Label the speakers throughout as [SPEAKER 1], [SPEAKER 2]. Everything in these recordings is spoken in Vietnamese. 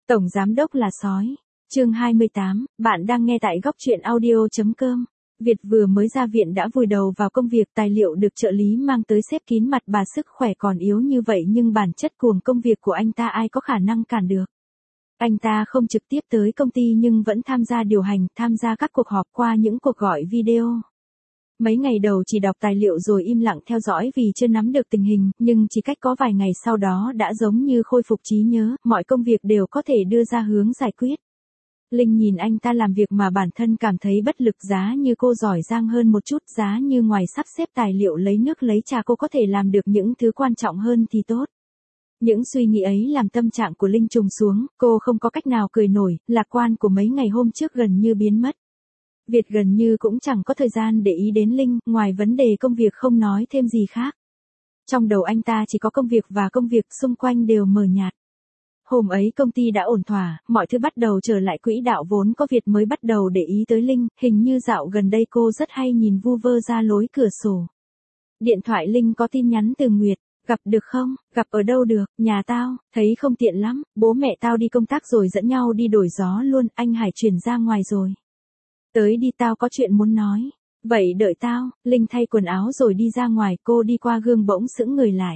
[SPEAKER 1] Tổng giám đốc là sói. Chương 28, bạn đang nghe tại góc truyện audio.com. Việt vừa mới ra viện đã vùi đầu vào công việc, tài liệu được trợ lý mang tới xếp kín mặt bà, sức khỏe còn yếu như vậy nhưng bản chất cuồng công việc của anh ta ai có khả năng cản được. Anh ta không trực tiếp tới công ty nhưng vẫn tham gia điều hành, tham gia các cuộc họp qua những cuộc gọi video. Mấy ngày đầu chỉ đọc tài liệu rồi im lặng theo dõi vì chưa nắm được tình hình, nhưng chỉ cách có vài ngày sau đó đã giống như khôi phục trí nhớ, mọi công việc đều có thể đưa ra hướng giải quyết. Linh nhìn anh ta làm việc mà bản thân cảm thấy bất lực, giá như cô giỏi giang hơn một chút, giá như ngoài sắp xếp tài liệu lấy nước lấy trà cô có thể làm được những thứ quan trọng hơn thì tốt. Những suy nghĩ ấy làm tâm trạng của Linh trùng xuống, cô không có cách nào cười nổi, lạc quan của mấy ngày hôm trước gần như biến mất. Việt gần như cũng chẳng có thời gian để ý đến Linh, ngoài vấn đề công việc không nói thêm gì khác. Trong đầu anh ta chỉ có công việc và công việc, xung quanh đều mờ nhạt. Hôm ấy công ty đã ổn thỏa, mọi thứ bắt đầu trở lại quỹ đạo, vốn có Việt mới bắt đầu để ý tới Linh, hình như dạo gần đây cô rất hay nhìn vu vơ ra lối cửa sổ. Điện thoại Linh có tin nhắn từ Nguyệt, gặp được không, gặp ở đâu được, nhà tao, thấy không tiện lắm, bố mẹ tao đi công tác rồi dẫn nhau đi đổi gió luôn, anh Hải chuyển ra ngoài rồi. Tới đi, tao có chuyện muốn nói. Vậy đợi tao. Linh thay quần áo rồi đi ra ngoài, cô đi qua gương bỗng sững người lại.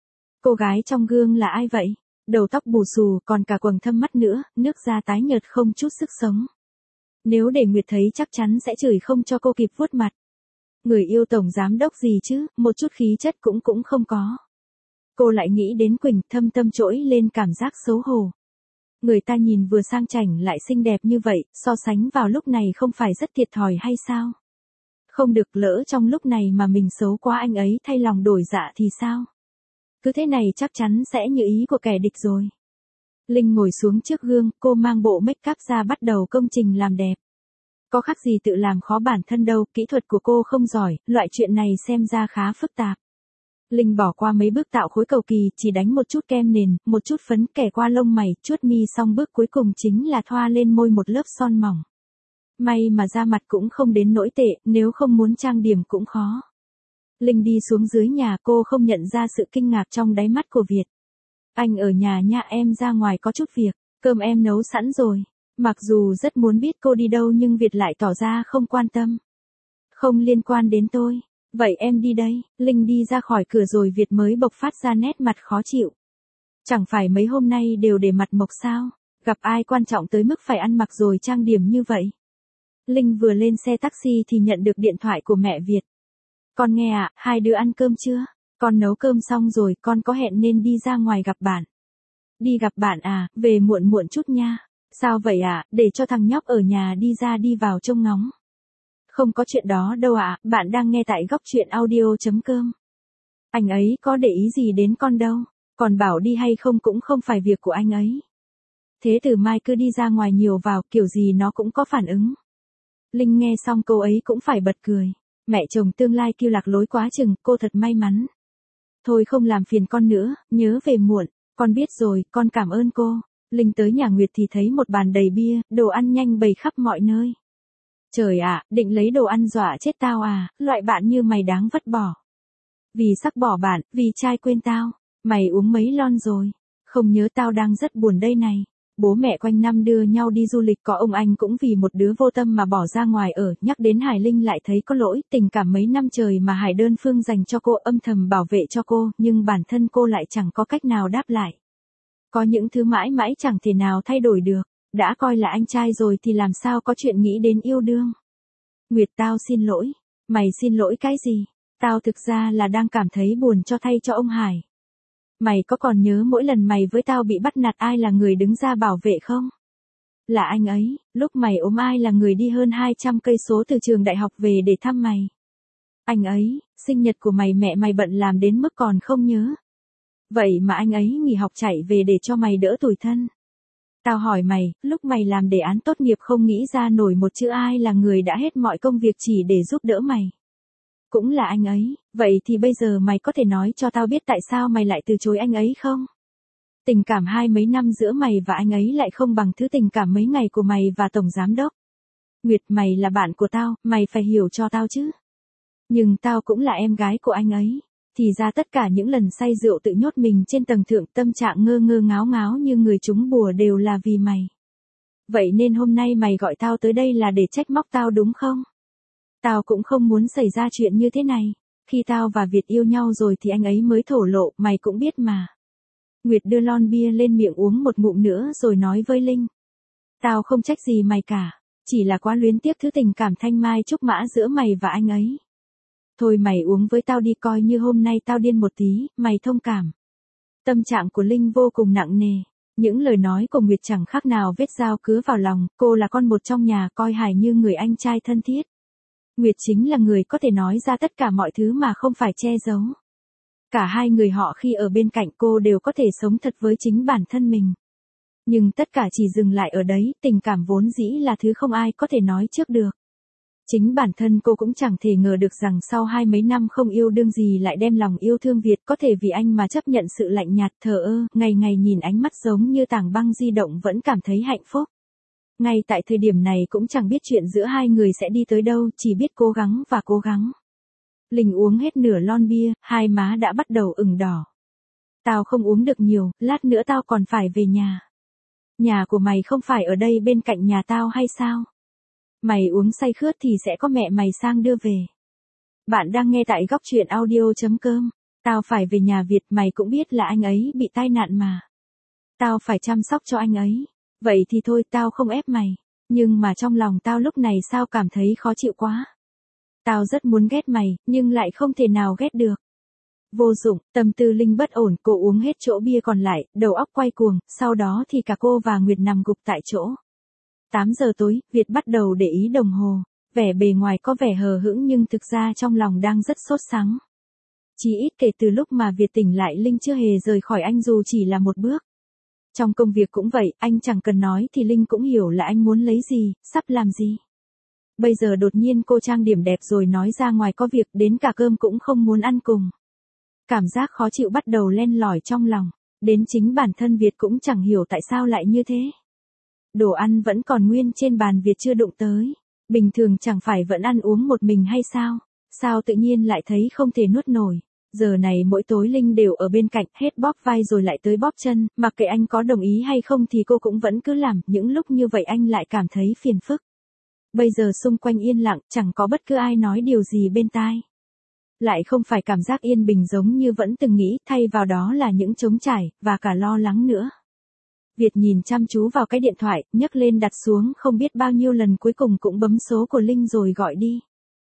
[SPEAKER 1] Cô gái trong gương là ai vậy? Đầu tóc bù xù, còn cả quầng thâm mắt nữa, nước da tái nhợt không chút sức sống. Nếu để Nguyệt thấy chắc chắn sẽ chửi không cho cô kịp vuốt mặt. Người yêu tổng giám đốc gì chứ, một chút khí chất cũng không có. Cô lại nghĩ đến Quỳnh, thâm tâm trỗi lên cảm giác xấu hổ. Người ta nhìn vừa sang chảnh lại xinh đẹp như vậy, so sánh vào lúc này không phải rất thiệt thòi hay sao? Không được, lỡ trong lúc này mà mình xấu quá anh ấy thay lòng đổi dạ thì sao? Cứ thế này chắc chắn sẽ như ý của kẻ địch rồi. Linh ngồi xuống trước gương, cô mang bộ make up ra bắt đầu công trình làm đẹp. Có khác gì tự làm khó bản thân đâu, kỹ thuật của cô không giỏi, loại chuyện này xem ra khá phức tạp. Linh bỏ qua mấy bước tạo khối cầu kỳ, chỉ đánh một chút kem nền, một chút phấn, kẻ qua lông mày, chuốt mi, xong bước cuối cùng chính là thoa lên môi một lớp son mỏng. May mà da mặt cũng không đến nỗi tệ, nếu không muốn trang điểm cũng khó. Linh đi xuống dưới nhà, cô không nhận ra sự kinh ngạc trong đáy mắt của Việt. Anh ở nhà nha, em ra ngoài có chút việc, cơm em nấu sẵn rồi. Mặc dù rất muốn biết cô đi đâu nhưng Việt lại tỏ ra không quan tâm. Không liên quan đến tôi. Vậy em đi đây. Linh đi ra khỏi cửa rồi Việt mới bộc phát ra nét mặt khó chịu. Chẳng phải mấy hôm nay đều để mặt mộc sao? Gặp ai quan trọng tới mức phải ăn mặc rồi trang điểm như vậy? Linh vừa lên xe taxi thì nhận được điện thoại của mẹ Việt. Con nghe ạ, hai đứa ăn cơm chưa? Con nấu cơm xong rồi, con có hẹn nên đi ra ngoài gặp bạn. Đi gặp bạn à, về muộn muộn chút nha. Sao vậy ạ, để cho thằng nhóc ở nhà đi ra đi vào trông ngóng. Không có chuyện đó đâu ạ, bạn đang nghe tại góc truyện audio.com. Anh ấy có để ý gì đến con đâu, còn bảo đi hay không cũng không phải việc của anh ấy. Thế từ mai cứ đi ra ngoài nhiều vào, kiểu gì nó cũng có phản ứng. Linh nghe xong câu ấy cũng phải bật cười. Mẹ chồng tương lai kiêu lạc lối quá chừng, cô thật may mắn. Thôi không làm phiền con nữa, nhớ về muộn, con biết rồi, con cảm ơn cô. Linh tới nhà Nguyệt thì thấy một bàn đầy bia, đồ ăn nhanh bày khắp mọi nơi. Trời ạ, định lấy đồ ăn dọa chết tao à, loại bạn như mày đáng vứt bỏ. Vì sắc bỏ bạn, vì trai quên tao, mày uống mấy lon rồi, không nhớ tao đang rất buồn đây này. Bố mẹ quanh năm đưa nhau đi du lịch, có ông anh cũng vì một đứa vô tâm mà bỏ ra ngoài ở, nhắc đến Hải Linh lại thấy có lỗi, tình cảm mấy năm trời mà Hải đơn phương dành cho cô, âm thầm bảo vệ cho cô, nhưng bản thân cô lại chẳng có cách nào đáp lại. Có những thứ mãi mãi chẳng thể nào thay đổi được, đã coi là anh trai rồi thì làm sao có chuyện nghĩ đến yêu đương. Nguyệt, tao xin lỗi. Mày xin lỗi cái gì? Tao thực ra là đang cảm thấy buồn cho thay cho ông Hải. Mày có còn nhớ mỗi lần mày với tao bị bắt nạt ai là người đứng ra bảo vệ không? Là anh ấy, lúc mày ốm ai là người đi hơn 200 cây số từ trường đại học về để thăm mày. Anh ấy, sinh nhật của mày mẹ mày bận làm đến mức còn không nhớ. Vậy mà anh ấy nghỉ học chạy về để cho mày đỡ tủi thân. Tao hỏi mày, lúc mày làm đề án tốt nghiệp không nghĩ ra nổi một chữ ai là người đã hết mọi công việc chỉ để giúp đỡ mày. Cũng là anh ấy, vậy thì bây giờ mày có thể nói cho tao biết tại sao mày lại từ chối anh ấy không? Tình cảm hai mấy năm giữa mày và anh ấy lại không bằng thứ tình cảm mấy ngày của mày và tổng giám đốc. Nguyệt, mày là bạn của tao, mày phải hiểu cho tao chứ. Nhưng tao cũng là em gái của anh ấy. thì ra tất cả những lần say rượu tự nhốt mình trên tầng thượng tâm trạng ngơ ngơ ngáo ngáo như người trúng bùa đều là vì mày. Vậy nên hôm nay mày gọi tao tới đây là để trách móc tao đúng không? Tao cũng không muốn xảy ra chuyện như thế này. Khi tao và Việt yêu nhau rồi thì anh ấy mới thổ lộ, mày cũng biết mà. Nguyệt đưa lon bia lên miệng uống một ngụm nữa rồi nói với Linh. Tao không trách gì mày cả. Chỉ là quá luyến tiếc thứ tình cảm thanh mai trúc mã giữa mày và anh ấy. Thôi mày uống với tao đi, coi như hôm nay tao điên một tí, mày thông cảm. Tâm trạng của Linh vô cùng nặng nề. Những lời nói của Nguyệt chẳng khác nào vết dao cứa vào lòng, cô là con một trong nhà, coi Hải như người anh trai thân thiết. Nguyệt chính là người có thể nói ra tất cả mọi thứ mà không phải che giấu. Cả hai người họ khi ở bên cạnh cô đều có thể sống thật với chính bản thân mình. Nhưng tất cả chỉ dừng lại ở đấy, tình cảm vốn dĩ là thứ không ai có thể nói trước được. Chính bản thân cô cũng chẳng thể ngờ được rằng sau mấy năm không yêu đương gì lại đem lòng yêu thương Việt, có thể vì anh mà chấp nhận sự lạnh nhạt thờ ơ, ngày ngày nhìn ánh mắt giống như tảng băng di động vẫn cảm thấy hạnh phúc. Ngay tại thời điểm này cũng chẳng biết chuyện giữa hai người sẽ đi tới đâu, chỉ biết cố gắng và cố gắng. Linh uống hết nửa lon bia, hai má đã bắt đầu ửng đỏ. Tao không uống được nhiều, lát nữa tao còn phải về nhà. Nhà của mày không phải ở đây bên cạnh nhà tao hay sao? Mày uống say khướt thì sẽ có mẹ mày sang đưa về. Bạn đang nghe tại góc truyện audio.com. Tao phải về nhà Việt, mày cũng biết là anh ấy bị tai nạn mà. Tao phải chăm sóc cho anh ấy. Vậy thì thôi, tao không ép mày. Nhưng mà trong lòng tao lúc này sao cảm thấy khó chịu quá. Tao rất muốn ghét mày, nhưng lại không thể nào ghét được. Vô dụng, tâm tư Linh bất ổn, cô uống hết chỗ bia còn lại, đầu óc quay cuồng, sau đó thì cả cô và Nguyệt nằm gục tại chỗ. 8 giờ tối, Việt bắt đầu để ý đồng hồ. Vẻ bề ngoài có vẻ hờ hững nhưng thực ra trong lòng đang rất sốt sắng. Chỉ ít kể từ lúc mà Việt tỉnh lại Linh chưa hề rời khỏi anh dù chỉ là một bước. Trong công việc cũng vậy, anh chẳng cần nói thì Linh cũng hiểu là anh muốn lấy gì, sắp làm gì. Bây giờ đột nhiên cô trang điểm đẹp rồi nói ra ngoài có việc, đến cả cơm cũng không muốn ăn cùng. Cảm giác khó chịu bắt đầu len lỏi trong lòng, đến chính bản thân Việt cũng chẳng hiểu tại sao lại như thế. Đồ ăn vẫn còn nguyên trên bàn, Việt chưa đụng tới. Bình thường chẳng phải vẫn ăn uống một mình hay sao? Sao tự nhiên lại thấy không thể nuốt nổi? Giờ này mỗi tối Linh đều ở bên cạnh, hết bóp vai rồi lại tới bóp chân, mặc kệ anh có đồng ý hay không thì cô cũng vẫn cứ làm, những lúc như vậy anh lại cảm thấy phiền phức. Bây giờ xung quanh yên lặng, chẳng có bất cứ ai nói điều gì bên tai. Lại không phải cảm giác yên bình giống như vẫn từng nghĩ, thay vào đó là những trống trải, và cả lo lắng nữa. Việt nhìn chăm chú vào cái điện thoại, nhấc lên đặt xuống, không biết bao nhiêu lần cuối cùng cũng bấm số của Linh rồi gọi đi.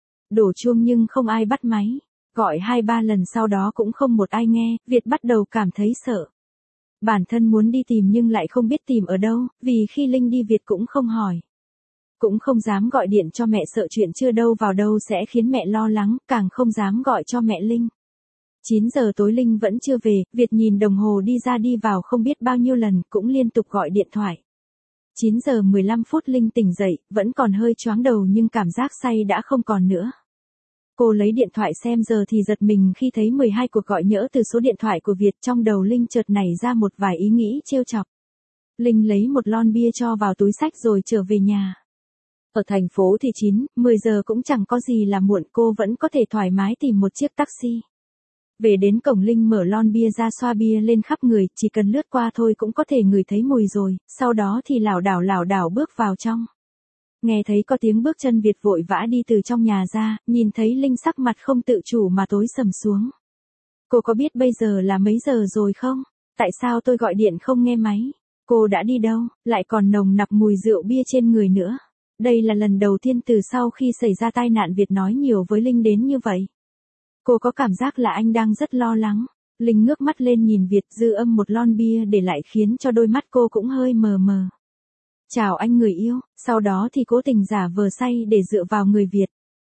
[SPEAKER 1] Đổ chuông nhưng không ai bắt máy. Gọi 2-3 lần sau đó cũng không một ai nghe, Việt bắt đầu cảm thấy sợ. Bản thân muốn đi tìm nhưng lại không biết tìm ở đâu, vì khi Linh đi Việt cũng không hỏi. Cũng không dám gọi điện cho mẹ, sợ chuyện chưa đâu vào đâu sẽ khiến mẹ lo lắng, càng không dám gọi cho mẹ Linh. 9 giờ tối Linh vẫn chưa về, Việt nhìn đồng hồ đi ra đi vào không biết bao nhiêu lần, cũng liên tục gọi điện thoại. 9 giờ 15 phút Linh tỉnh dậy, vẫn còn hơi choáng đầu nhưng cảm giác say đã không còn nữa. Cô lấy điện thoại xem giờ thì giật mình khi thấy 12 cuộc gọi nhỡ từ số điện thoại của Việt, trong đầu Linh chợt nảy ra một vài ý nghĩ trêu chọc. Linh lấy một lon bia cho vào túi xách rồi trở về nhà. Ở thành phố thì 9-10 giờ cũng chẳng có gì là muộn, cô vẫn có thể thoải mái tìm một chiếc taxi. Về đến cổng Linh mở lon bia ra xoa bia lên khắp người, chỉ cần lướt qua thôi cũng có thể ngửi thấy mùi rồi, sau đó thì lảo đảo bước vào trong. Nghe thấy có tiếng bước chân, Việt vội vã đi từ trong nhà ra, nhìn thấy Linh sắc mặt không tự chủ mà tối sầm xuống. Cô có biết bây giờ là mấy giờ rồi không? Tại sao tôi gọi điện không nghe máy? Cô đã đi đâu, lại còn nồng nặc mùi rượu bia trên người nữa. Đây là lần đầu tiên từ sau khi xảy ra tai nạn Việt nói nhiều với Linh đến như vậy. Cô có cảm giác là anh đang rất lo lắng. Linh ngước mắt lên nhìn Việt, dư âm một lon bia để lại khiến cho đôi mắt cô cũng hơi mờ mờ. Chào anh người yêu, sau đó thì cố tình giả vờ say để dựa vào người Việt.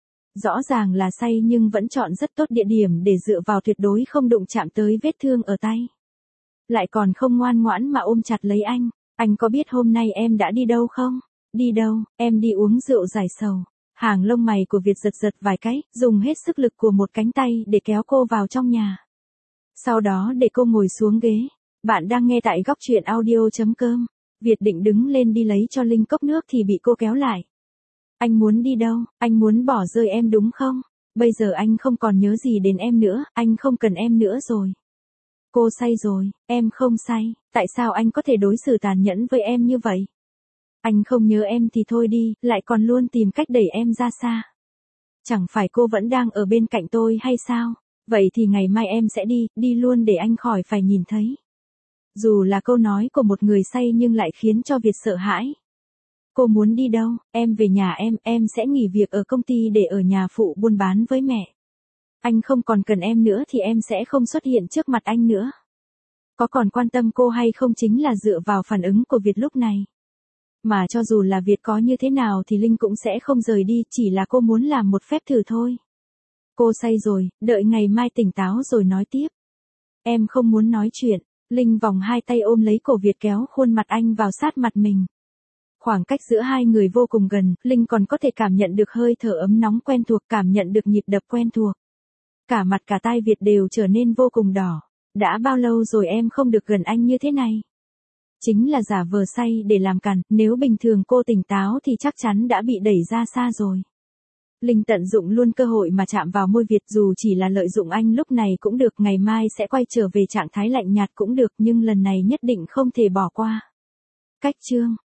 [SPEAKER 1] Rõ ràng là say nhưng vẫn chọn rất tốt địa điểm để dựa vào, tuyệt đối không đụng chạm tới vết thương ở tay. Lại còn không ngoan ngoãn mà ôm chặt lấy anh. Anh có biết hôm nay em đã đi đâu không? Đi đâu, em đi uống rượu giải sầu. Hàng lông mày của Việt giật giật vài cái, dùng hết sức lực của một cánh tay để kéo cô vào trong nhà. Sau đó để cô ngồi xuống ghế. Bạn đang nghe tại góc truyện audio.com. Việt định đứng lên đi lấy cho Linh cốc nước thì bị cô kéo lại. Anh muốn đi đâu, anh muốn bỏ rơi em đúng không? Bây giờ anh không còn nhớ gì đến em nữa, anh không cần em nữa rồi. Cô say rồi, em không say, tại sao anh có thể đối xử tàn nhẫn với em như vậy? Anh không nhớ em thì thôi đi, lại còn luôn tìm cách đẩy em ra xa. Chẳng phải cô vẫn đang ở bên cạnh tôi hay sao? Vậy thì ngày mai em sẽ đi luôn để anh khỏi phải nhìn thấy. Dù là câu nói của một người say nhưng lại khiến cho Việt sợ hãi. Cô muốn đi đâu? Em về nhà em sẽ nghỉ việc ở công ty để ở nhà phụ buôn bán với mẹ. Anh không còn cần em nữa thì em sẽ không xuất hiện trước mặt anh nữa. Có còn quan tâm cô hay không chính là dựa vào phản ứng của Việt lúc này. Mà cho dù là Việt có như thế nào thì Linh cũng sẽ không rời đi, chỉ là cô muốn làm một phép thử thôi. Cô say rồi, đợi ngày mai tỉnh táo rồi nói tiếp. Em không muốn nói chuyện. Linh vòng hai tay ôm lấy cổ Việt kéo khuôn mặt anh vào sát mặt mình. Khoảng cách giữa hai người vô cùng gần, Linh còn có thể cảm nhận được hơi thở ấm nóng quen thuộc, cảm nhận được nhịp đập quen thuộc. Cả mặt cả tai Việt đều trở nên vô cùng đỏ. Đã bao lâu rồi em không được gần anh như thế này? Chính là giả vờ say để làm càn, nếu bình thường cô tỉnh táo thì chắc chắn đã bị đẩy ra xa rồi. Linh tận dụng luôn cơ hội mà chạm vào môi Việt, dù chỉ là lợi dụng anh lúc này cũng được, ngày mai sẽ quay trở về trạng thái lạnh nhạt cũng được, nhưng lần này nhất định không thể bỏ qua. Cách chương